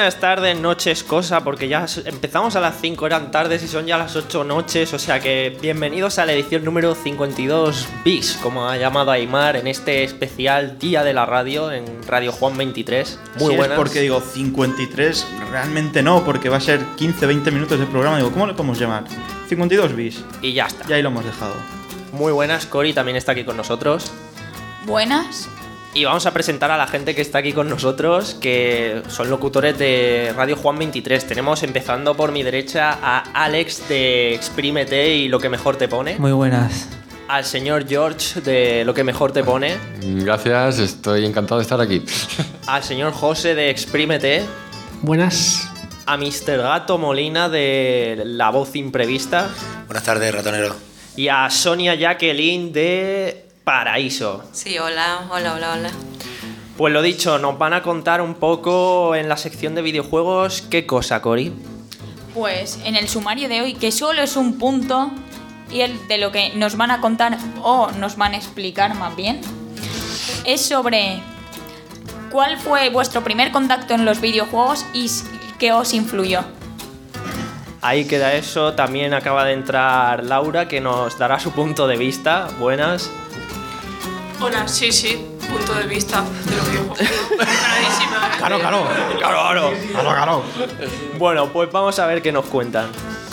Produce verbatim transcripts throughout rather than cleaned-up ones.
buenas tardes, noches, cosa, porque ya empezamos a las cinco, eran tardes y son ya las ocho noches, o sea que bienvenidos a la edición número cincuenta y dos bis, como ha llamado Aymar, en este especial Día de la Radio, en Radio Juan veintitrés. Muy sí, buenas. Es porque digo cincuenta y tres, realmente no, porque va a ser quince veinte minutos de programa. Digo, ¿cómo le podemos llamar? cincuenta y dos bis. Y ya está. Y ahí lo hemos dejado. Muy buenas, Cori también está aquí con nosotros. Buenas. Y vamos a presentar a la gente que está aquí con nosotros, que son locutores de Radio Juan veintitrés. Tenemos, empezando por mi derecha, a Alex de Exprímete y Lo que mejor te pone. Muy buenas. Al señor George de Lo que mejor te pone. Gracias, estoy encantado de estar aquí. Al señor José de Exprímete. Buenas. A mister Gato Molina de La Voz Imprevista. Buenas tardes, ratonero. Y a Sonia Jacqueline de Paraíso. Sí, hola, hola, hola, hola. Pues lo dicho, nos van a contar un poco en la sección de videojuegos. ¿Qué cosa, Cori? Pues en el sumario de hoy, que solo es un punto, y el de lo que nos van a contar, o nos van a explicar más bien, es sobre cuál fue vuestro primer contacto en los videojuegos y qué os influyó. Ahí queda eso. También acaba de entrar Laura, que nos dará su punto de vista. Buenas. Hola, sí, sí, punto de vista de los videojuegos. Clarísima, ¿eh? Claro, claro. Claro, claro. Claro, claro. Bueno, pues vamos a ver qué nos cuentan.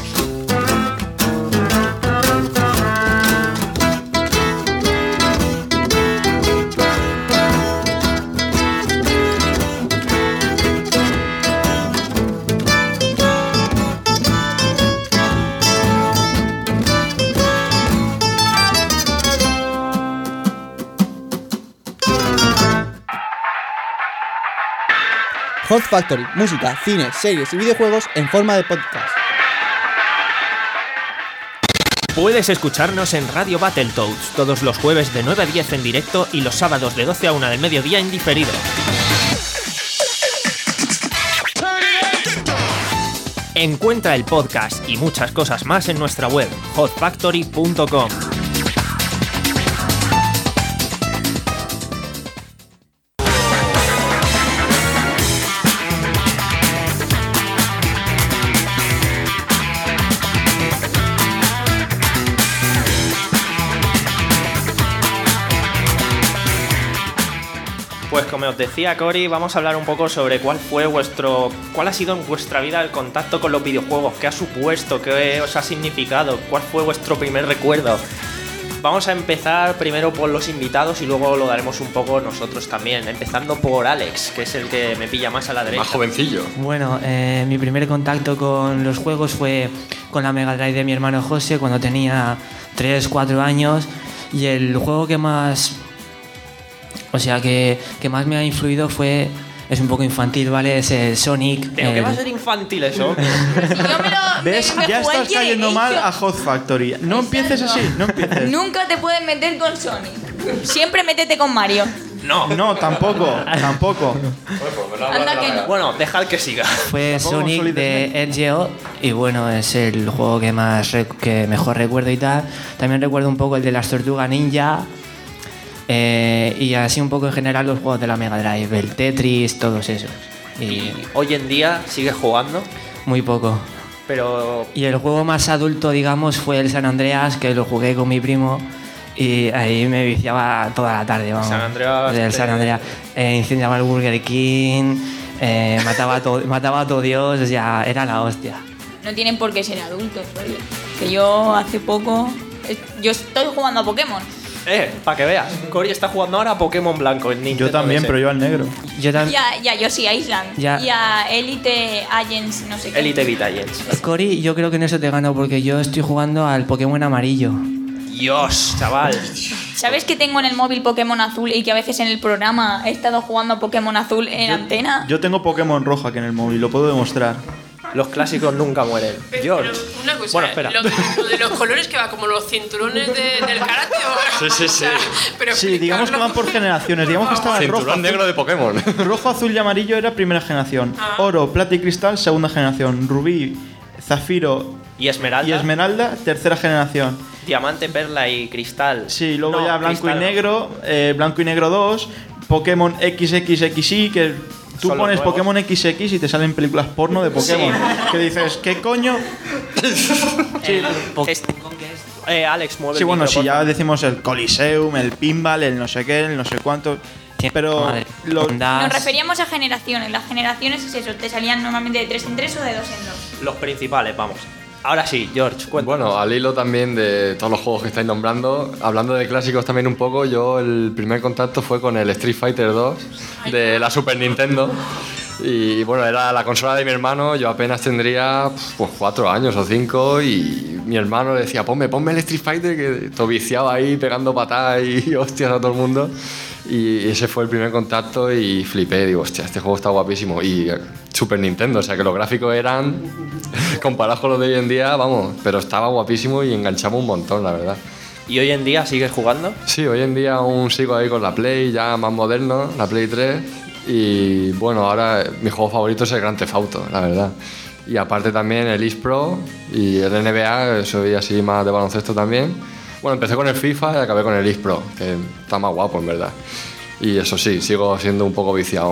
Hot Factory, música, cine, series y videojuegos en forma de podcast. Puedes escucharnos en Radio Battletoads todos los jueves de nueve a diez en directo y los sábados de doce a una del mediodía en diferido. Encuentra el podcast y muchas cosas más en nuestra web, hot factory punto com. Pues como os decía, Cori, vamos a hablar un poco sobre cuál fue vuestro, cuál ha sido en vuestra vida el contacto con los videojuegos, qué ha supuesto, qué os ha significado, cuál fue vuestro primer recuerdo. Vamos a empezar primero por los invitados y luego lo daremos un poco nosotros también, empezando por Alex, que es el que me pilla más a la derecha. Más jovencillo. Bueno, eh, mi primer contacto con los juegos fue con la Mega Drive de mi hermano José cuando tenía tres cuatro años, y el juego que más... O sea, que, que más me ha influido fue... Es un poco infantil, ¿vale? Es el Sonic. ¿Pero el... qué va a ser infantil eso? Si yo me lo, ¿Ves? me, me Ya jugué estás el cayendo mal inicio. a Hot Factory. No empieces así, no empieces. Nunca te puedes meter con Sonic. Siempre métete con Mario. No. No, tampoco, tampoco. Anda que no. Bueno, dejad que siga. Fue Tampoco Sonic Solid de N G O y bueno, es el juego que más rec- que mejor recuerdo y tal. También recuerdo un poco el de las Tortugas Ninja. Eh, y así un poco en general los juegos de la Mega Drive, el Tetris, todos esos. Y Hoy en día sigues jugando, muy poco. pero Y el juego más adulto, digamos, fue el San Andreas, que lo jugué con mi primo y ahí me viciaba toda la tarde, vamos. San Andreas, Del eh, San Andreas. Eh, incendiaba el Burger King, eh, mataba, a todo, mataba a todo Dios, o sea, era la hostia. No tienen por qué ser adultos, oye. Que yo hace poco... eh, Yo estoy jugando a Pokémon. Eh, para que veas, Cori está jugando ahora a Pokémon Blanco en Nintendo Yo también, D S. pero yo al negro. Yo también. Y a, y a Yoshi Island. Ya. Y a Elite Agents, no sé qué. Elite Beat Agents. Cory, yo creo que en eso te gano porque yo estoy jugando al Pokémon amarillo. Dios, chaval. ¿Sabes que tengo en el móvil Pokémon azul y que a veces en el programa he estado jugando a Pokémon azul en antena? Yo tengo Pokémon rojo aquí en el móvil, lo puedo demostrar. Los clásicos nunca mueren. George. Pero una cosa, Bueno, espera. Lo, lo de los colores que va como los cinturones de- del karate o... Sí, sí, sí. O sea, pero Sí, digamos que van por generaciones. Digamos que estaba el rojo, Cinturón negro de Pokémon. azul, rojo, azul y amarillo era primera generación. Ah. Oro, plata y cristal, segunda generación. Rubí, zafiro Y Esmeralda. y esmeralda, tercera generación. Diamante, perla y cristal. Sí, luego No, ya blanco cristal y no. negro, eh, blanco y negro dos, Pokémon equis equis equis y, que Tú son los pones nuevos. Pokémon equis equis y te salen películas porno de Pokémon. Que dices, ¿qué coño? Sí, es- eh, Alex, mueve Sí, el bueno, micro, si por ya favor. decimos el Coliseum, el Pinball, el no sé qué, el no sé cuánto. Pero Madre, lo- ondas. Nos referíamos a generaciones. Las generaciones es eso, te salían normalmente de tres en tres o de dos en dos. Los principales, vamos. Ahora sí, George, cuéntanos. Bueno, al hilo también de todos los juegos que estáis nombrando, hablando de clásicos también un poco, yo el primer contacto fue con el Street Fighter dos de la Super Nintendo. Y bueno, era la consola de mi hermano, yo apenas tendría pues cuatro años o cinco y mi hermano le decía, ponme, ponme el Street Fighter, que todo viciado ahí, pegando patadas y hostias a todo el mundo. Y ese fue el primer contacto y flipé, digo, hostia, este juego está guapísimo. Y Super Nintendo, o sea que los gráficos eran, comparados con los de hoy en día, vamos, pero estaba guapísimo y enganchaba un montón, la verdad. ¿Y hoy en día sigues jugando? Sí, hoy en día aún sigo ahí con la Play, ya más moderno, la Play tres. Y bueno, ahora mi juego favorito es el Grand Theft Auto, la verdad. Y aparte también el eSpro y el N B A, soy así más de baloncesto también. Bueno, empecé con el FIFA y acabé con el eSpro, que está más guapo en verdad. Y eso sí, sigo siendo un poco viciado.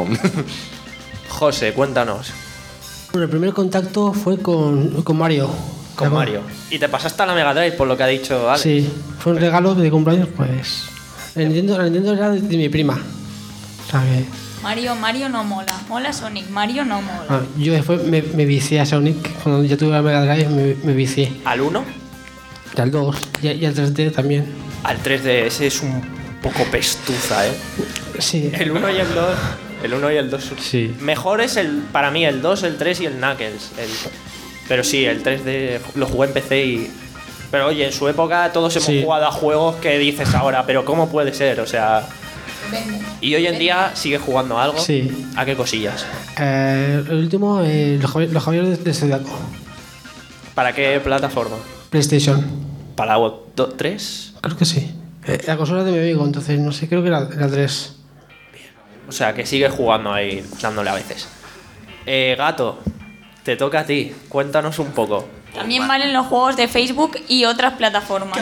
José, cuéntanos. Bueno, el primer contacto fue con, con Mario. Con Mario. Y te pasaste a la Mega Drive, por lo que ha dicho Alex. Sí, fue un regalo de cumpleaños, pues. El Nintendo, la Nintendo era de, de mi prima. O sea que. Mario, Mario no mola. Mola Sonic, Mario no mola. Ah, yo después me, me vicié a Sonic. Cuando ya tuve la Mega Drive, me, me vicié. ¿Al uno? Y al dos. Y, y al tres D también. Al tres D, ese es un poco pestuza, ¿eh? Sí. El uno y el dos. El uno y el dos. Sí. Mejor es el, para mí el dos, el tres y el Knuckles. El, pero sí, el tres D lo jugué en P C y. Pero oye, en su época todos hemos Sí. jugado a juegos que dices ahora, pero ¿cómo puede ser? O sea. ¿Y hoy en día sigues jugando a algo? Sí. ¿A qué cosillas? Eh, el último, eh, los Javier- los Javier de Zodiaco. ¿Para qué plataforma? PlayStation. ¿Para tres? Creo que sí. Eh, la consola de mi amigo, entonces no sé, creo que era la tres. O sea, que sigues jugando ahí, dándole a veces. Eh, Gato, te toca a ti. Cuéntanos un poco. También valen los juegos de Facebook y otras plataformas.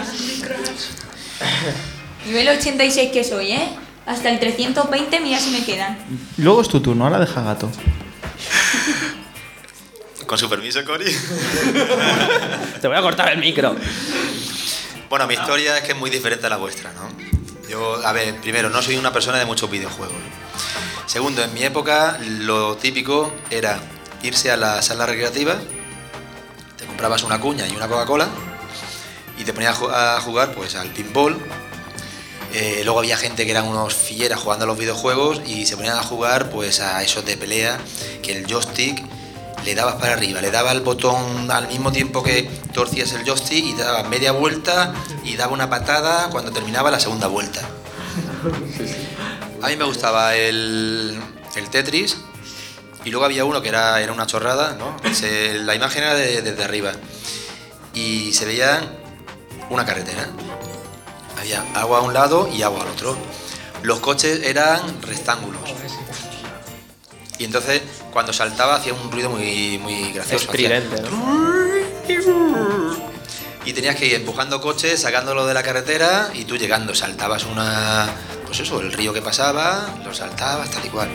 Nivel ochenta y seis que soy, ¿eh? Hasta el trescientos veinte, mira si me quedan. Luego es tu turno, ahora deja Gato. Con su permiso, Cory. Te voy a cortar el micro. Bueno, mi historia es que es muy diferente a la vuestra, ¿no? Yo, a ver, primero, no soy una persona de muchos videojuegos. Segundo, en mi época lo típico era irse a la sala recreativa, te comprabas una cuña y una Coca-Cola y te ponías a ju- a jugar pues al pinball. Eh, luego había gente que eran unos fieras jugando a los videojuegos y se ponían a jugar pues a esos de pelea, que el joystick le dabas para arriba, le daba el botón al mismo tiempo que torcías el joystick y daba media vuelta y daba una patada cuando terminaba la segunda vuelta. A mí me gustaba el, el Tetris y luego había uno que era, era una chorrada, ¿no? Se- la imagen era de- desde arriba y se veía una carretera. Había agua a un lado y agua al otro. Los coches eran rectángulos. Y entonces, cuando saltaba, hacía un ruido muy, muy gracioso. Estridente, Hacía- ¿no? Y tenías que ir empujando coches, sacándolo de la carretera y tú llegando. Saltabas una... Pues eso, el río que pasaba, lo saltabas, tal y cual.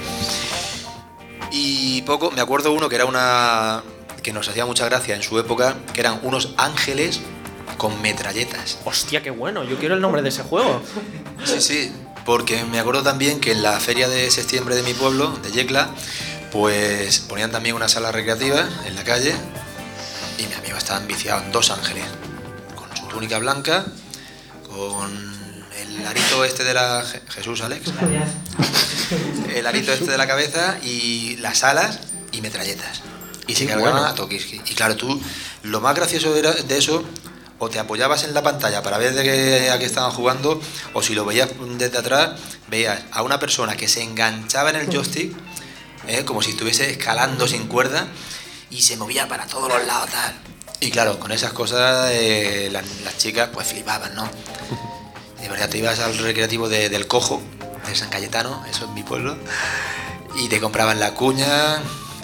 Y poco... Me acuerdo uno que era una... que nos hacía mucha gracia en su época, que eran unos ángeles con metralletas. Hostia, qué bueno. Yo quiero el nombre de ese juego. Sí, sí, porque me acuerdo también que en la feria de septiembre de mi pueblo, de Yecla, pues ponían también una sala recreativa en la calle y mi amigo estaba viciado en dos ángeles, con su túnica blanca, con el arito este de la... Je- Jesús, Alex. El arito este de la cabeza y las alas y metralletas. Y se Qué cargaban bueno. a toques. Y claro, tú, lo más gracioso era de eso, o te apoyabas en la pantalla para ver de qué, a qué estaban jugando, o si lo veías desde atrás, veías a una persona que se enganchaba en el joystick, ¿eh? Como si estuviese escalando sin cuerda, y se movía para todos los lados, tal. Y claro, con esas cosas eh, las, las chicas pues flipaban, ¿no? De verdad, te ibas al recreativo de- del Cojo, de San Cayetano, eso es mi pueblo, y te compraban la cuña,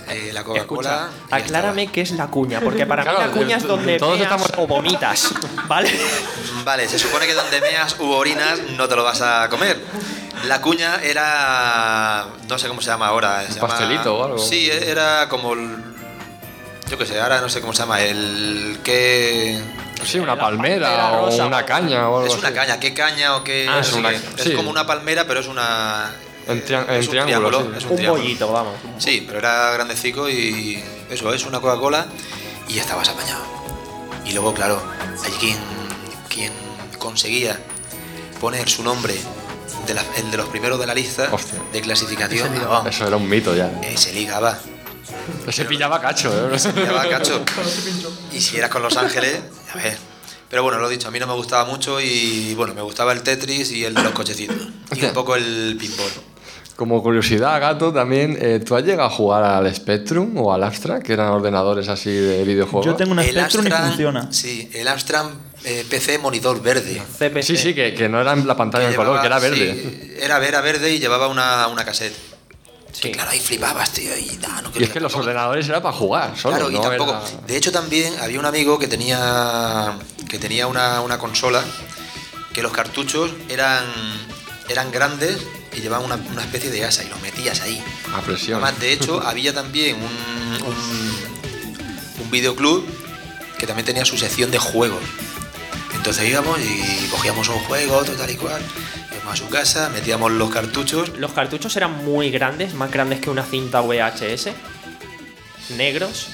eh, la Coca-Cola. Escucha, aclárame qué es la cuña, porque para Claro, mí la cuña es donde todos meas estamos- o vomitas, ¿vale? Vale, se supone que donde meas u orinas no te lo vas a comer. La cuña era. No sé cómo se llama ahora. Se ¿Un llama- pastelito o algo? Sí, era como. el- Yo qué sé, ahora no sé cómo se llama. El. ¿Qué.? Sí, una La palmera, palmera o rosa. una caña o algo Es una así. caña, ¿qué caña o qué? Ah, no es sé una- qué. sí. Es como una palmera, pero es una. En, trian- es en un triángulo, sí. es un, Un triángulo. bollito, vamos. Sí, pero era grandecico y eso, es una Coca-Cola y ya estabas apañado. Y luego, claro, hay quien, quien conseguía poner su nombre, de la- el de los primeros de la lista Hostia. de clasificación, vamos, Eso era un mito ya. eh, se ligaba, Se pillaba cacho, ¿eh? se ligaba cacho. Y si eras con Los Ángeles, a ver. Pero bueno, lo dicho, a mí no me gustaba mucho y bueno, me gustaba el Tetris y el de los cochecitos. Y Hostia. un poco el pinball. Como curiosidad, Gato, también, eh, ¿tú has llegado a jugar al Spectrum o al Amstrad, que eran ordenadores así de videojuegos? Yo tengo un El Spectrum y Amstrad- funciona. Sí, el Amstrad eh, P C monitor verde. C P C. Sí, sí, que, que no era en la pantalla en color, llevaba- que era verde. sí, era, era verde y llevaba una, una cassette. Sí. Y claro, ahí flipabas, tío. Y, nah, no Y quería es que los tampoco. ordenadores era para jugar, solo, Claro, y no tampoco. era- De hecho, también había un amigo que tenía que tenía una, una consola que los cartuchos eran, eran grandes y llevaban una, una especie de asa y los metías ahí. a presión. Además, de hecho, había también un, un, un videoclub que también tenía su sección de juegos. Entonces íbamos y cogíamos un juego, otro tal y cual, íbamos a su casa, metíamos los cartuchos. Los cartuchos eran muy grandes, más grandes que una cinta V H S. Negros.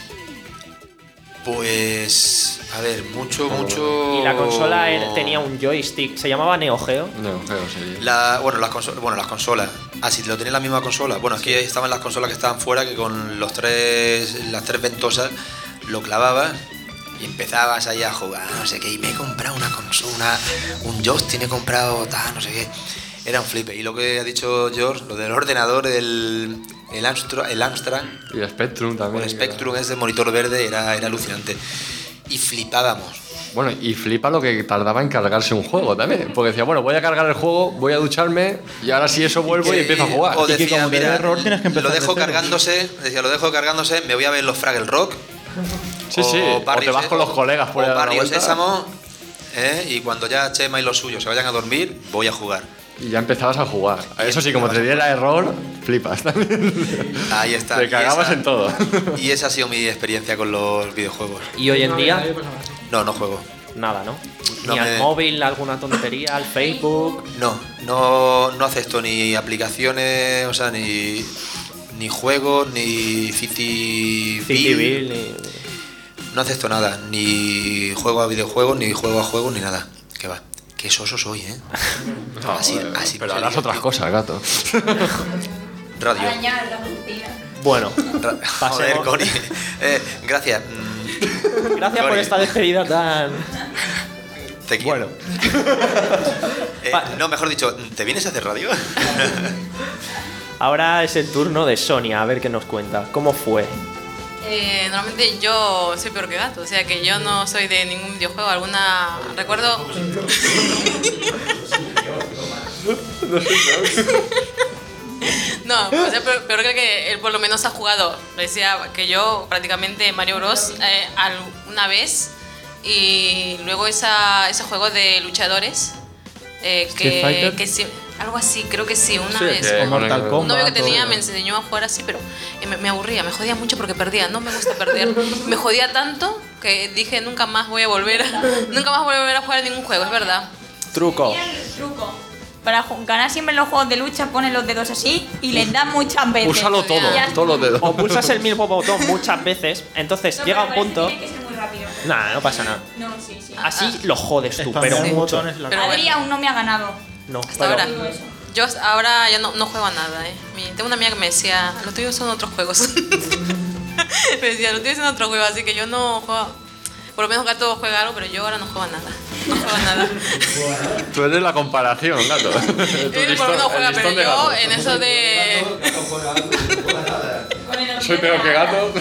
Pues, a ver, mucho, mucho... Y la consola era- tenía un joystick. Se llamaba Neo Geo. No, creo sería. La, bueno, las consolas, bueno, las consolas. Ah, si lo tenía la misma consola. Bueno, aquí estaban las consolas que estaban fuera, que con los tres, las tres ventosas lo clavabas y empezabas ahí a jugar, no sé qué. Y me he comprado una consola, un joystick, me he comprado tal, no sé qué. Era un flipe. Y lo que ha dicho George, lo del ordenador, el, el Amstrad, el Amstrad, Y el Spectrum o también. el que Spectrum, ese monitor verde, era, era alucinante. Y flipábamos. era- Bueno, y flipa lo que tardaba en cargarse un juego también. Porque decía, bueno, voy a cargar el juego, voy a ducharme y ahora sí eso vuelvo y, Que- empiezo a jugar. O Y que decía, como te dé mira, error, tienes que empezar lo de dejo cero. cargándose, decía, lo dejo cargándose, me voy a ver los Fraggle Rock. Sí, sí. O Barrio te vas Sé- con los colegas por o ahí a dar una Barrio vuelta. Sésamo, ¿eh? Y cuando ya Chema y los suyos se vayan a dormir, voy a jugar. Y ya empezabas a jugar. Eso sí, como te diera error, flipas también. Ahí está. Te Y cagabas esa- en todo. Y esa ha sido mi experiencia con los videojuegos. Y hoy en día, No, no juego. nada, ¿no? No Ni al me- móvil, alguna tontería, al Facebook. No, no, no acepto ni aplicaciones, o sea, ni, ni juegos, ni City City Bill. Bill, ni- No acepto nada, ni juego a videojuegos, ni juego a juegos, ni nada. Que va. Qué soso soy, ¿eh? No, Así- eh, así pero no se harás dice. otras cosas, gato. Radio. Arañar la rutina. Bueno, Ra- Pasemos. Joder, Connie. Eh, gracias. Mm, gracias por Connie, esta despedida tan. Te quiero. Bueno, Eh, Pa- no, mejor dicho, ¿te vienes a hacer radio? ahora es el turno de Sonia, a ver qué nos cuenta. ¿Cómo fue? Eh, normalmente yo soy peor que gato, o sea que yo no soy de ningún videojuego. Alguna. Recuerdo. No, o sea, pero, pero creo que él por lo menos ha jugado. Decía que yo prácticamente Mario Bros. Eh, al- una vez y luego esa, ese juego de luchadores. Eh, Street que, Fighter. que sí, algo así, creo que sí, una Sí, vez. que con- Mortal un Kombat. un novio que tenía todo. me enseñó a jugar así, pero eh, me, me aburría, me jodía mucho porque perdía. No me gusta perder. Me jodía tanto que dije nunca más voy a volver a, nunca más voy a volver a jugar a ningún juego, es verdad. Truco. Truco. Para ju- ganar siempre en los juegos de lucha, pones los dedos así y les das muchas veces. Úsalo todo, Ya. todos los dedos. O pulsas el mismo botón muchas veces, entonces No, llega pero un punto. Tiene que ser muy rápido. Nada, no pasa nada. No, sí, sí. Así lo jodes tú, Spamear pero un mucho. botón es la- Pero Adri bueno. aún no me ha ganado. No, Hasta pero- ahora. digo eso. Yo ahora ya no, no juego a nada, ¿eh? Mi- tengo una amiga que me decía, los tuyos son otros juegos. Me decía, los tuyos son otros juegos, así que yo no juego. Por lo menos Gato juega algo, pero yo ahora no juego a nada. No juego a nada. Tú eres la comparación, gato. Tu Él por lo listón- menos juega, el pero listón de yo gato. en eso de. Soy peor que gato.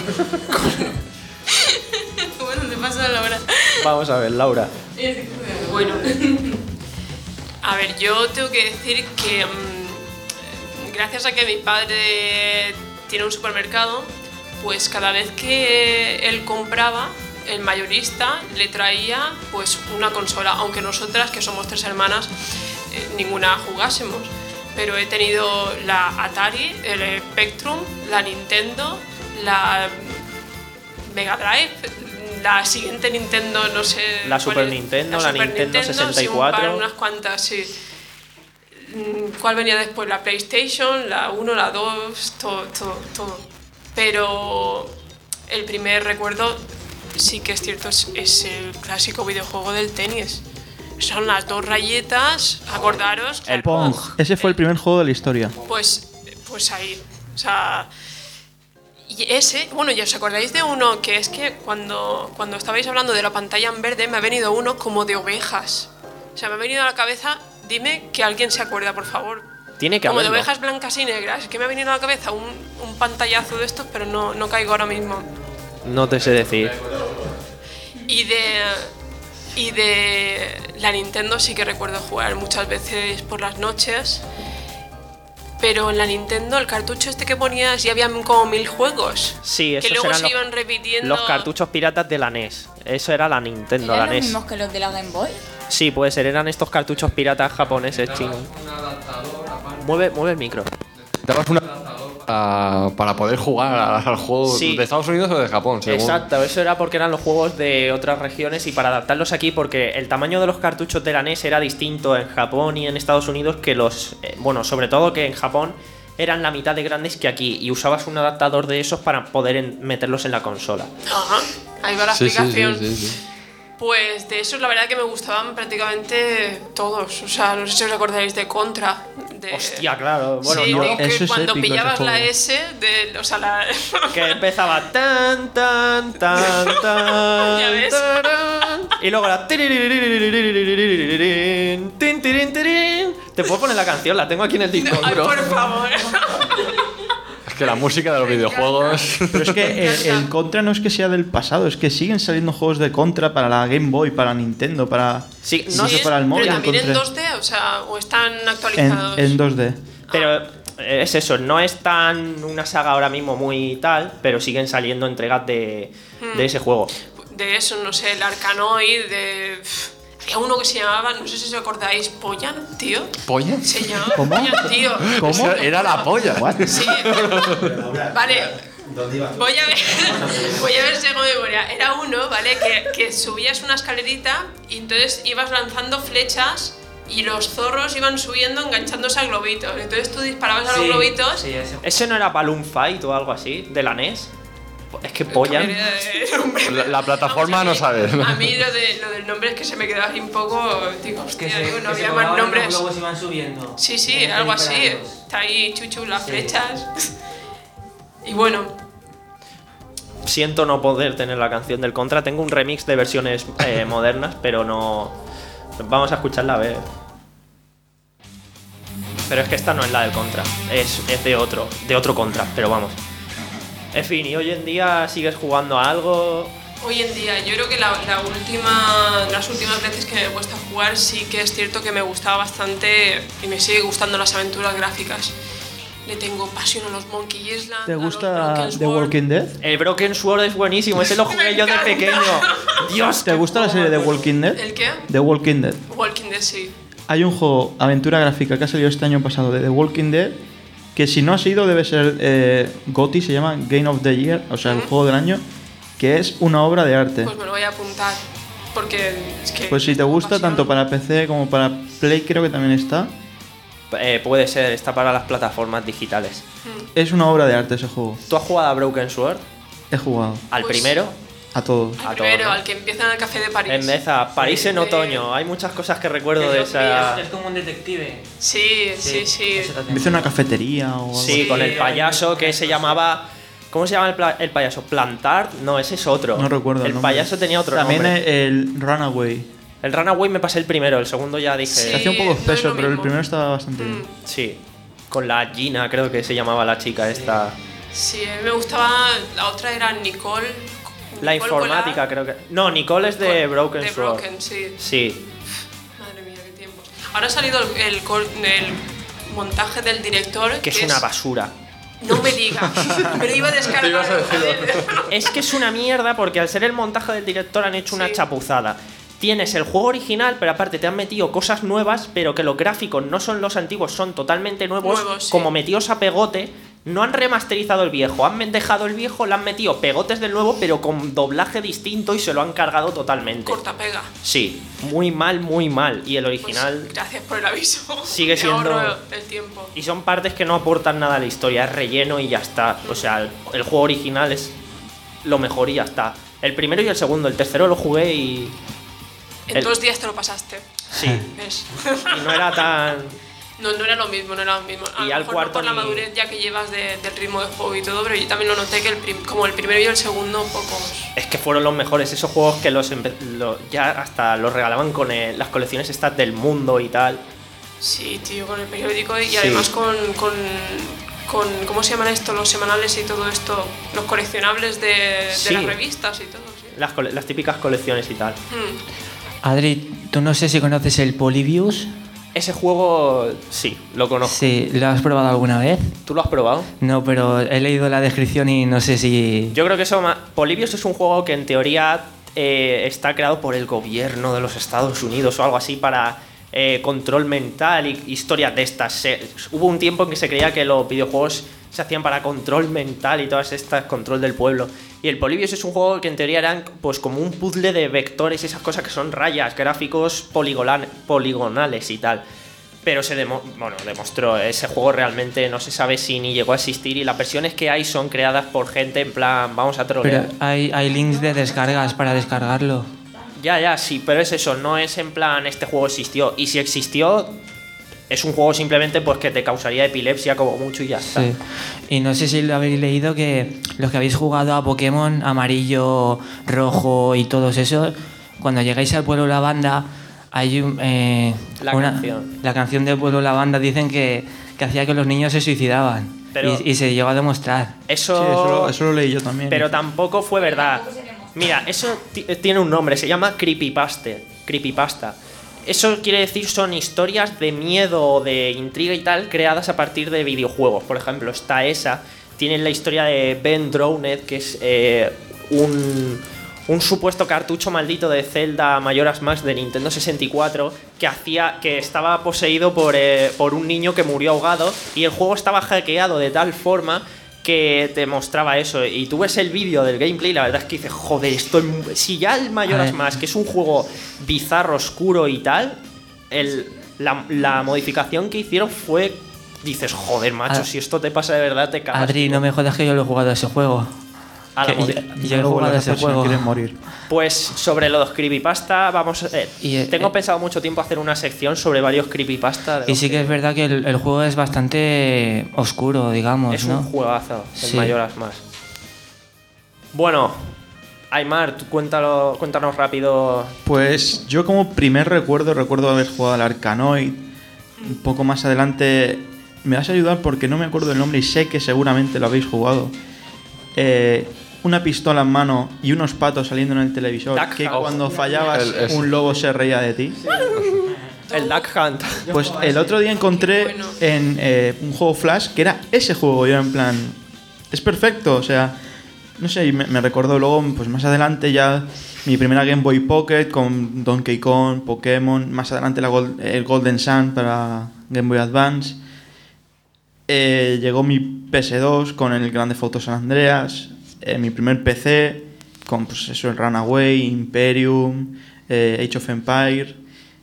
Bueno, te paso la hora. Vamos a ver, Laura. Bueno, a ver, yo tengo que decir que mm, gracias a que mi padre tiene un supermercado, pues cada vez que él compraba, el mayorista le traía pues una consola, aunque nosotras, que somos tres hermanas, eh, ninguna jugásemos. Pero he tenido la Atari, el Spectrum, la Nintendo, la Mega Drive, la siguiente Nintendo, no sé. La Super es, Nintendo, la, la Super Nintendo, Nintendo sesenta y cuatro. Sí, un par, unas cuantas, sí. ¿Cuál venía después? La PlayStation, la uno, la dos, todo, todo, todo. Pero el primer recuerdo, sí que es cierto, es, es el clásico videojuego del tenis. Son las dos rayetas, acordaros. El Pong. Ese fue el primer juego de la historia. Pues, pues ahí. O sea. Y ese, bueno, ¿ya os acordáis de uno que es que cuando, cuando estabais hablando de la pantalla en verde me ha venido uno como de ovejas? O sea, me ha venido a la cabeza, dime que alguien se acuerda, por favor. Tiene que Como haberlo. de ovejas blancas y negras. Es que me ha venido a la cabeza un, un pantallazo de estos, pero no, no caigo ahora mismo. No te sé decir. Y de. Y de la Nintendo sí que recuerdo jugar muchas veces por las noches. Pero en la Nintendo el cartucho este que ponías ya había como mil juegos. Sí, esos que luego eran se los, iban repitiendo. los cartuchos piratas de la N E S. Eso era la Nintendo, la ¿Eran N E los S. mismos que los de la Game Boy? Sí, puede ser. Eran estos cartuchos piratas japoneses chinos. Mueve, mueve el micro. Necesitabas una para, para poder jugar al, al juego Sí. de Estados Unidos o de Japón, según. Exacto, eso era porque eran los juegos de otras regiones y para adaptarlos aquí, porque el tamaño de los cartuchos de la N E S era distinto en Japón y en Estados Unidos que los... Eh, bueno, sobre todo que en Japón eran la mitad de grandes que aquí y usabas un adaptador de esos para poder en- meterlos en la consola. Ajá, ahí va la Sí, sí, explicación. sí, sí, sí. Pues de esos la verdad que me gustaban prácticamente todos. O sea, no sé si os acordáis de Contra. De... Hostia, claro. Bueno, sí, no, de que eso es cuando épico, ese pillabas la juego. S, de, o sea, la... que empezaba tan tan tan tan Ya ves. tarán, y luego la tiriririririririririn, tin, tirin, tirin. Te puedo poner la canción, la tengo aquí en el disco Ay, duro. por favor. Es que la música de los videojuegos. Pero es que el, el Contra no es que sea del pasado, es que siguen saliendo juegos de Contra para la Game Boy, para Nintendo, para. Sí, no Sí, sé, para el móvil. pero también en encontré. dos D, o sea, o están En, actualizados. en dos D. Pero eh, es eso, no es tan una saga ahora mismo muy tal, pero siguen saliendo entregas de, de ese juego. De eso, no sé, el Arkanoid, de... Había uno que se llamaba, no sé si os acordáis, Pollan, tío. ¿Polla? Se llamaba ¿Cómo? Pollan, tío. ¿Cómo? Era la polla. Sí. Vale. Voy a ver, voy a ver si hago memoria. Era uno, ¿vale? Que, que subías una escalerita y entonces ibas lanzando flechas y los zorros iban subiendo enganchándose a globitos. Entonces tú disparabas a los globitos. Sí, ese. ¿Ese no era Balloon Fight o algo así, de la N E S? Es que Pollan. La, la plataforma no sabes. A mí lo, de, lo del nombre es que se me quedó así un poco. Digo, Que hostia, se, digo, no que se había más colgaban y nombres. los globos iban subiendo. Sí, sí, En algo así. disparados. Está ahí chuchu las Sí. flechas. Y bueno, Siento no poder tener la canción del Contra. Tengo un remix de versiones eh, modernas, pero no. Vamos a escucharla a ver. Pero es que esta no es la del Contra. Es, es de otro, de otro Contra, pero vamos. En fin, ¿y hoy en día sigues jugando a algo? hoy en día yo creo que la, la última, las últimas veces que me he puesto a jugar sí que es cierto que me gustaba bastante y me sigue gustando las aventuras gráficas. Le tengo pasión a los Monkey Island. ¿Te a los gusta Broken The Sword. Walking Dead? El Broken Sword es buenísimo, ese lo jugué yo de pequeño. Dios, ¿Te gusta la serie The Walking Dead? ¿El qué? The Walking Dead. Walking Dead, sí. Hay un juego, aventura gráfica, que ha salido este año pasado de The Walking Dead, que si no ha sido debe ser eh, GOTY, se llama Game of the Year, o sea, el juego del año, que es una obra de arte. Pues me lo voy a apuntar. Porque es que. Pues si te gusta, pasión. tanto para P C como para Play, creo que también está. Eh, puede ser, está para las plataformas digitales. Es una obra de arte ese juego. ¿Tú has jugado a Broken Sword? He jugado. ¿Al Pues- primero? A todos. Al a primero, todo, ¿no? al que empieza en el café de París. Empieza París en De- otoño. Hay muchas cosas que recuerdo de Es, esa. es como un detective. Sí, sí, sí. eso también. Empieza en una cafetería o algo Sí, así. con el payaso que se llamaba. ¿Cómo se llama el, pla- el payaso? ¿Plantard? No, ese es otro. No recuerdo el El nombre. payaso tenía otro También nombre. el Runaway. El Runaway me pasé el primero, el segundo ya dije. Sí. Se hacía un poco no es espeso, lo pero el mismo. primero estaba bastante Mm. bien. Sí. Con la Gina, creo que se llamaba la chica esta. Sí, a mí me gustaba. La otra era Nicole. La Nicole informática, Collard. creo que. No, Nicole es de Broken De Sword. Broken, sí. Sí. Madre mía, qué tiempos. Ahora ha salido el, el, col- el montaje del director. Que es una basura. No me digas. Me lo iba a descargar. Es que es una mierda porque al ser el montaje del director han hecho una Sí. chapuzada. Tienes el juego original, pero aparte te han metido cosas nuevas, pero que los gráficos no son los antiguos, son totalmente nuevos, Nuevos, sí. como metidos a pegote. No han remasterizado el viejo, han dejado el viejo, le han metido pegotes del nuevo, pero con doblaje distinto y se lo han cargado totalmente. Corta pega. Sí, muy mal, muy mal. Y el original Pues, gracias por el aviso. sigue Me siendo... ahorro el tiempo. Y son partes que no aportan nada a la historia, es relleno y ya está. O sea, el, el juego original es lo mejor y ya está. El primero y el segundo, el tercero lo jugué y... En el- dos días te lo pasaste. Sí, ¿Ves? y no era tan... No, no era lo mismo, no era lo mismo. A Y lo al mejor cuarto no por la ni- madurez ya que llevas de- del ritmo de juego y todo, pero yo también lo noté que el prim- como el primero y el segundo, pocos. Es que fueron los mejores, esos juegos que los, empe- lo- ya hasta los regalaban con eh, las colecciones estas del mundo y tal. Sí, tío, con el periódico y Sí. además con, con, con. ¿Cómo se llaman esto? Los semanales y todo esto. Los coleccionables de, de Sí. las revistas y todo, sí. Las, cole- las típicas colecciones y tal. Hmm. Adri, tú no sé si conoces el Polybius. Ese juego, sí, lo conozco. Sí, ¿lo has probado alguna vez? ¿Tú lo has probado? No, pero he leído la descripción y no sé si... Yo creo que eso... ma- Polybius es un juego que en teoría eh, está creado por el gobierno de los Estados Unidos o algo así para eh, control mental y historias de estas. Se- hubo un tiempo en que se creía que los videojuegos se hacían para control mental y todas estas, control del pueblo. Y el Polybius es un juego que en teoría eran pues como un puzzle de vectores y esas cosas que son rayas, gráficos poligolan- poligonales y tal. Pero se demo- bueno, demostró, ese juego realmente no se sabe si ni llegó a existir y las versiones que hay son creadas por gente en plan, vamos a trolear. Pero hay, hay links de descargas para descargarlo. Ya, ya, sí, pero es eso, no es en plan este juego existió. Y si existió, es un juego simplemente pues que te causaría epilepsia como mucho y ya está. Sí. Y no sé si lo habéis leído que los que habéis jugado a Pokémon amarillo, rojo y todos esos, cuando llegáis al pueblo Lavanda, hay un, eh, La una- canción. la canción del pueblo Lavanda dicen que, que hacía que los niños se suicidaban. Pero- y, y se llegó a demostrar. Eso, Sí, eso lo, eso lo leí yo también. pero tampoco fue verdad. Mira, eso ti- tiene un nombre, se llama creepypasta. Creepypasta. Eso quiere decir son historias de miedo o de intriga y tal creadas a partir de videojuegos. Por ejemplo, está esa. Tienen la historia de Ben Drowned, que es eh, un, un supuesto cartucho maldito de Zelda Majora's Mask de Nintendo sesenta y cuatro que hacía que estaba poseído por, eh, por un niño que murió ahogado y el juego estaba hackeado de tal forma que te mostraba eso. Y tú ves el vídeo del gameplay y la verdad es que dices, joder, esto es mu- si ya el A Majora's ver. Mask, que es un juego bizarro, oscuro y tal, el, la, la modificación que hicieron fue... Dices, joder, macho, A- si esto te pasa de verdad, te cagas. Adri, no me jodas que yo lo he jugado a ese juego. A la Que modi- yo, yo he No lo jugado a vuelvas a ese hacer si no juego. quieres morir. Pues sobre los creepypasta, vamos a ver. Y, eh, Tengo eh, pensado mucho tiempo hacer una sección sobre varios creepypasta. de Y los sí que es verdad que el, el juego es bastante oscuro, digamos, Es ¿no? un juegazo, el Sí. Majora's Mask. Bueno, Aymar, tú cuéntalo, cuéntanos rápido. Pues yo como primer recuerdo, recuerdo haber jugado al Arkanoid. Un poco más adelante me vas a ayudar porque no me acuerdo del nombre y sé que seguramente lo habéis jugado. Eh, una pistola en mano y unos patos saliendo en el televisor Duck que House. cuando fallabas El- ese. un lobo se reía de ti. El Duck Hunt. Pues el otro día encontré Bueno. en eh, un juego Flash que era ese juego. Yo en plan, es perfecto, o sea, no sé, y me, me recordó luego, pues más adelante ya mi primera Game Boy Pocket con Donkey Kong, Pokémon, más adelante la Gol- el Golden Sun para Game Boy Advance. Eh, llegó mi P S dos con el Grand Theft Auto San Andreas, eh, mi primer P C con pues eso, el Runaway, Imperium, eh, Age of Empire.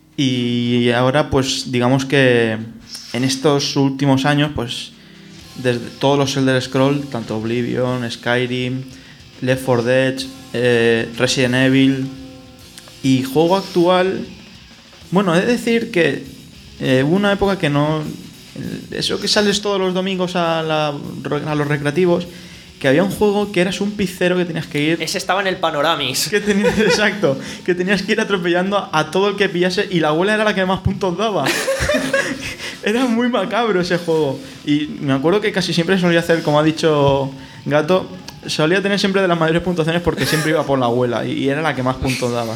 Y ahora, pues digamos que en estos últimos años, pues desde todos los Elder Scrolls, tanto Oblivion, Skyrim, Left four Dead, eh, Resident Evil y juego actual. Bueno, he de decir que eh, hubo una época que no. Eso que sales todos los domingos a, la- a los recreativos, que había un juego que eras un pizzero que tenías que ir. Ese estaba en el Panoramis. Que tenías, exacto, que tenías que ir atropellando a todo el que pillase y la abuela era la que más puntos daba. Era muy macabro ese juego. Y me acuerdo que casi siempre solía hacer, como ha dicho Gato, solía tener siempre de las mayores puntuaciones porque siempre iba por la abuela y, y era la que más puntos daba.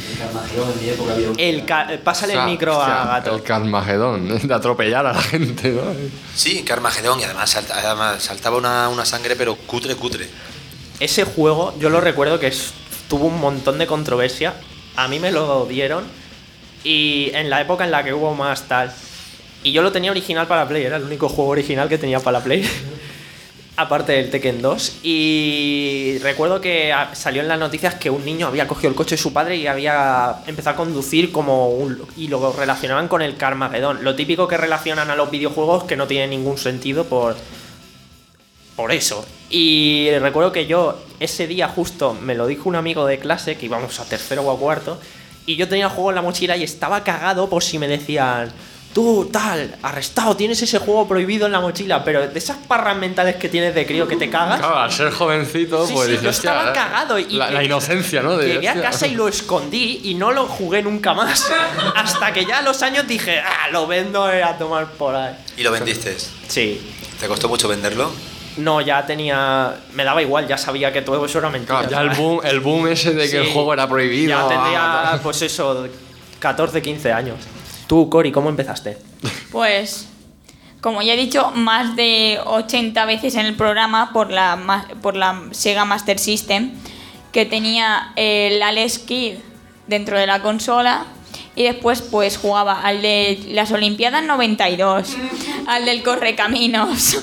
El ca- pásale O sea, el micro hostia, a Gato. El Carmagedón, de atropellar a la gente, ¿no? Sí, Carmagedón, y además, salta- además saltaba una, una sangre, pero cutre, cutre. Ese juego, yo lo recuerdo que es- tuvo un montón de controversia. A mí me lo dieron y en la época en la que hubo más tal. Y yo lo tenía original para Play, era el único juego original que tenía para Play. Aparte del Tekken dos. Y recuerdo que a- salió en las noticias que un niño había cogido el coche de su padre y había empezado a conducir como un... Y lo relacionaban con el Carmagedón. Lo típico que relacionan a los videojuegos que no tiene ningún sentido por... Por eso. Y recuerdo que yo ese día justo me lo dijo un amigo de clase, que íbamos a tercero o a cuarto, y yo tenía el juego en la mochila y estaba cagado por si me decían... Tú, tal, arrestado, tienes ese juego prohibido en la mochila, pero de esas parras mentales que tienes de crío que te cagas. Claro, al ser jovencito, Sí, pues sí, dices, yo estaba hostia, cagado y la, la inocencia, ¿no? De, Llegué a hostia. casa y lo escondí y no lo jugué nunca más. Hasta que ya a los años dije, ah, lo vendo eh, a tomar por ahí. ¿Y lo vendiste? Sí. ¿Te costó mucho venderlo? No, ya tenía... Me daba igual, ya sabía que todo eso era mentira. Claro, ya el boom, el boom ese de que Sí. el juego era prohibido. Ya tendría, ah, pues eso, catorce, quince años. Tú, Cori, ¿cómo empezaste? Pues, como ya he dicho, más de ochenta veces en el programa por la, ma- por la Sega Master System, que tenía el Alex Kidd dentro de la consola, y después pues jugaba al de las Olimpiadas noventa y dos, al del Correcaminos,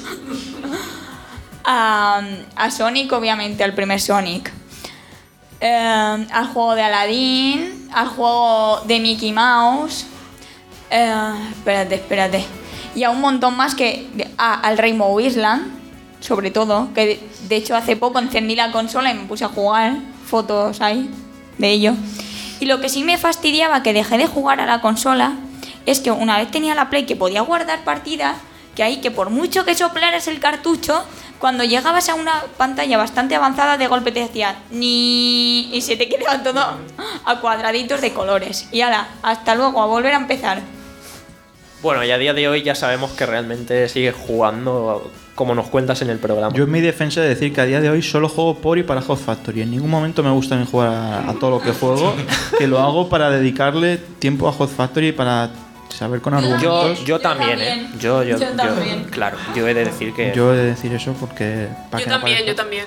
a, a Sonic, obviamente, al primer Sonic, eh, al juego de Aladdin, al juego de Mickey Mouse. Eh, espérate, espérate. Y a un montón más que... Ah, al Rainbow Island, sobre todo. Que de, de hecho hace poco encendí la consola y me puse a jugar. Fotos ahí de ello. Y lo que sí me fastidiaba que dejé de jugar a la consola es que una vez tenía la Play que podía guardar partidas, que ahí que por mucho que soplaras el cartucho, cuando llegabas a una pantalla bastante avanzada, de golpe te decía ni... y se te quedaba todo a cuadraditos de colores. Y ala, hasta luego, a volver a empezar. Bueno, y a día de hoy ya sabemos que realmente sigues jugando como nos cuentas en el programa. Yo en mi defensa de decir que a día de hoy solo juego por y para Hot Factory. En ningún momento me gusta ni jugar a, a todo lo que juego, que lo hago para dedicarle tiempo a Hot Factory y para saber con Yo, argumentos. yo también, ¿eh? Yo, yo, Yo yo- también. claro, yo he de decir que... Yo he de decir eso porque... para Yo que no también, parezca- yo también.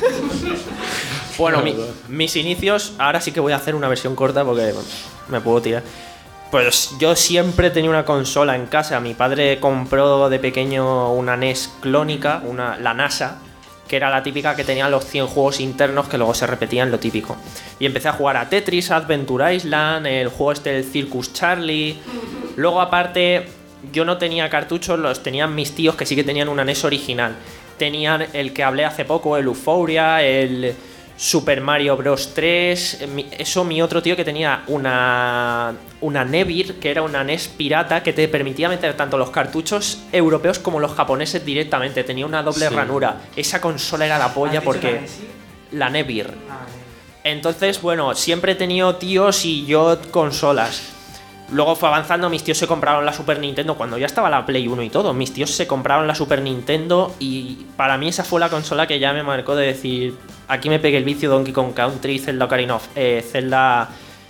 Bueno, mi- mis inicios, ahora sí que voy a hacer una versión corta porque me puedo tirar. Pues yo siempre tenía una consola en casa. Mi padre compró de pequeño una N E S clónica, una, la NASA, que era la típica que tenía los cien juegos internos que luego se repetían lo típico. Y empecé a jugar a Tetris, Adventure Island, el juego este del Circus Charlie. Luego aparte, yo no tenía cartuchos, los tenían mis tíos que sí que tenían una N E S original. Tenían el que hablé hace poco, el Euphoria, el Super Mario Bros. tres. mi- Eso, mi otro tío que tenía una, una Nevir, que era una N E S pirata que te permitía meter tanto los cartuchos europeos como los japoneses directamente. Tenía una doble Sí. ranura. Esa consola era la polla porque... La Nevir. Entonces, bueno, siempre he tenido tíos y yo consolas. Luego fue avanzando, mis tíos se compraron la Super Nintendo cuando ya estaba la Play uno y todo. Mis tíos se compraron la Super Nintendo y para mí esa fue la consola que ya me marcó de decir, aquí me pegué el vicio Donkey Kong Country, Zelda Ocarina of... Eh, Zelda...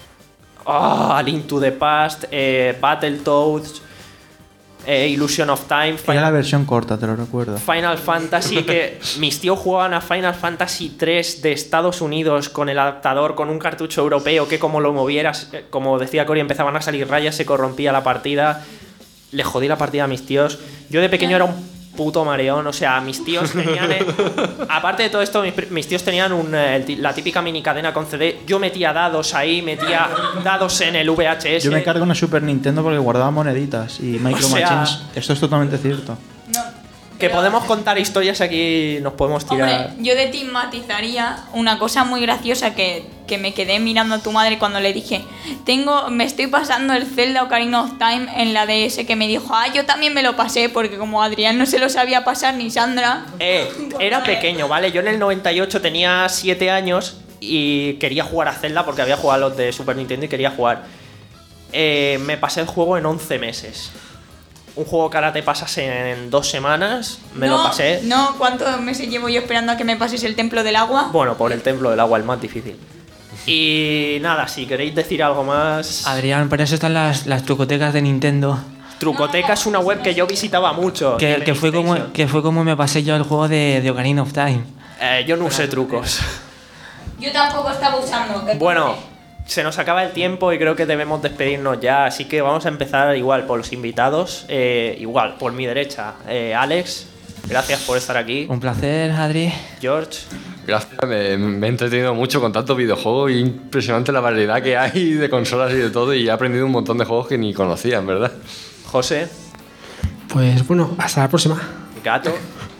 Oh, A Link to the Past, eh, Battletoads, eh, Illusion of Time, Era la versión corta, te lo recuerdo. Final Fantasy, que mis tíos jugaban a Final Fantasy tres de Estados Unidos con el adaptador, con un cartucho europeo que como lo movieras, eh, como decía Cory, empezaban a salir rayas, se corrompía la partida. Le jodí la partida a mis tíos. Yo de pequeño era un puto mareón, o sea, mis tíos tenían... eh, aparte de todo esto, mis, mis tíos tenían un, eh, el ti- la típica mini cadena con C D. Yo metía dados ahí, metía dados en el V H S. Yo me cargo una Super Nintendo porque guardaba moneditas y Micro O sea- Machines. Esto es totalmente cierto. Que podemos contar historias aquí, nos podemos tirar... Hombre, yo de ti matizaría una cosa muy graciosa que, que me quedé mirando a tu madre cuando le dije, tengo, me estoy pasando el Zelda Ocarina of Time en la D S, que me dijo, ah, yo también me lo pasé, porque como Adrián no se lo sabía pasar ni Sandra. Eh, era pequeño, ¿vale? Yo en el noventa y ocho tenía siete años y quería jugar a Zelda porque había jugado a los de Super Nintendo y quería jugar. Eh, me pasé el juego en once meses. Un juego que ahora te pasas en dos semanas, me no, lo pasé. No, ¿cuántos meses llevo yo esperando a que me pases el Templo del Agua? Bueno, por el Templo del Agua, el más difícil. Y nada, si queréis decir algo más... Adrián, para eso están las, las trucotecas de Nintendo. Trucoteca es una web que yo visitaba mucho. Que, que, fue como, que fue como me pasé yo el juego de, de Ocarina of Time. Eh, yo no usé trucos. Yo tampoco estaba usando. ¿Qué Bueno, se nos acaba el tiempo y creo que debemos despedirnos ya, así que vamos a empezar igual por los invitados. Eh, igual, por mi derecha, eh, Alex, gracias por estar aquí. Un placer, Adri. George. Gracias, me, me he entretenido mucho con tantos videojuegos y impresionante la variedad que hay de consolas y de todo, y he aprendido un montón de juegos que ni conocía, en verdad. José. Pues bueno, hasta la próxima. Gato.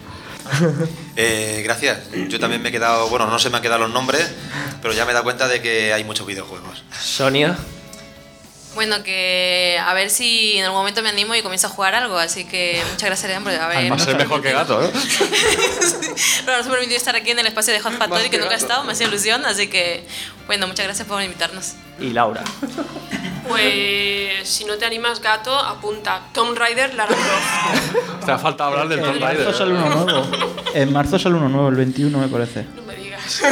Eh, gracias. Yo también me he quedado, bueno, no se me han quedado los nombres, pero ya me he dado cuenta de que hay muchos videojuegos. Sonia. Bueno, que a ver si en algún momento me animo y comienzo a jugar algo, así que muchas gracias, Leandro, porque a ver... Va a ser mejor que Gato, ¿no? Pero nos ha permitido estar aquí en el espacio de Hot Factory, que nunca he estado, me hacía ilusión, así que, bueno, muchas gracias por invitarnos. Y Laura. Pues si no te animas, Gato, apunta Tomb Raider Lara Croft. Te ha faltado hablar del Tomb En Raider. marzo sale uno nuevo. En marzo sale uno nuevo, el veintiuno me parece. No me digas.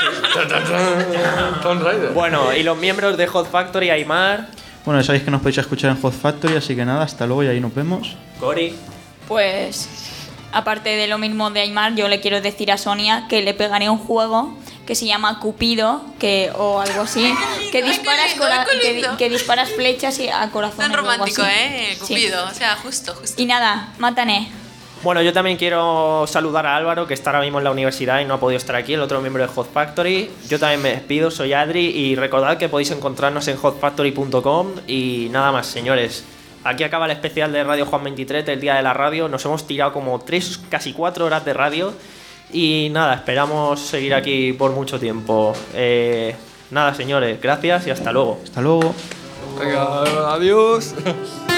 Tomb Raider. Bueno, y los miembros de Hot Factory, Aymar. Bueno, ya sabéis que nos podéis escuchar en Hot Factory, así que nada, hasta luego y ahí nos vemos. Cori. Pues, aparte de lo mismo de Aymar, yo le quiero decir a Sonia que le pegaré un juego que se llama Cupido, que o algo así, que disparas, lindo, cora- qué que, lindo. di- que disparas flechas y a corazones. Tan o algo romántico, así. ¿eh? Sí. Cupido, o sea, justo, justo. Y nada, mátané. Bueno, yo también quiero saludar a Álvaro, que está ahora mismo en la universidad y no ha podido estar aquí, el otro miembro de Hot Factory. Yo también me despido, soy Adri, y recordad que podéis encontrarnos en hot factory punto com. Y nada más, señores. Aquí acaba el especial de Radio Juan veintitrés del Día de la Radio. Nos hemos tirado como tres, casi cuatro horas de radio. Y nada, esperamos seguir aquí por mucho tiempo. Eh, nada, señores, gracias y hasta luego. Hasta luego. Venga, adiós.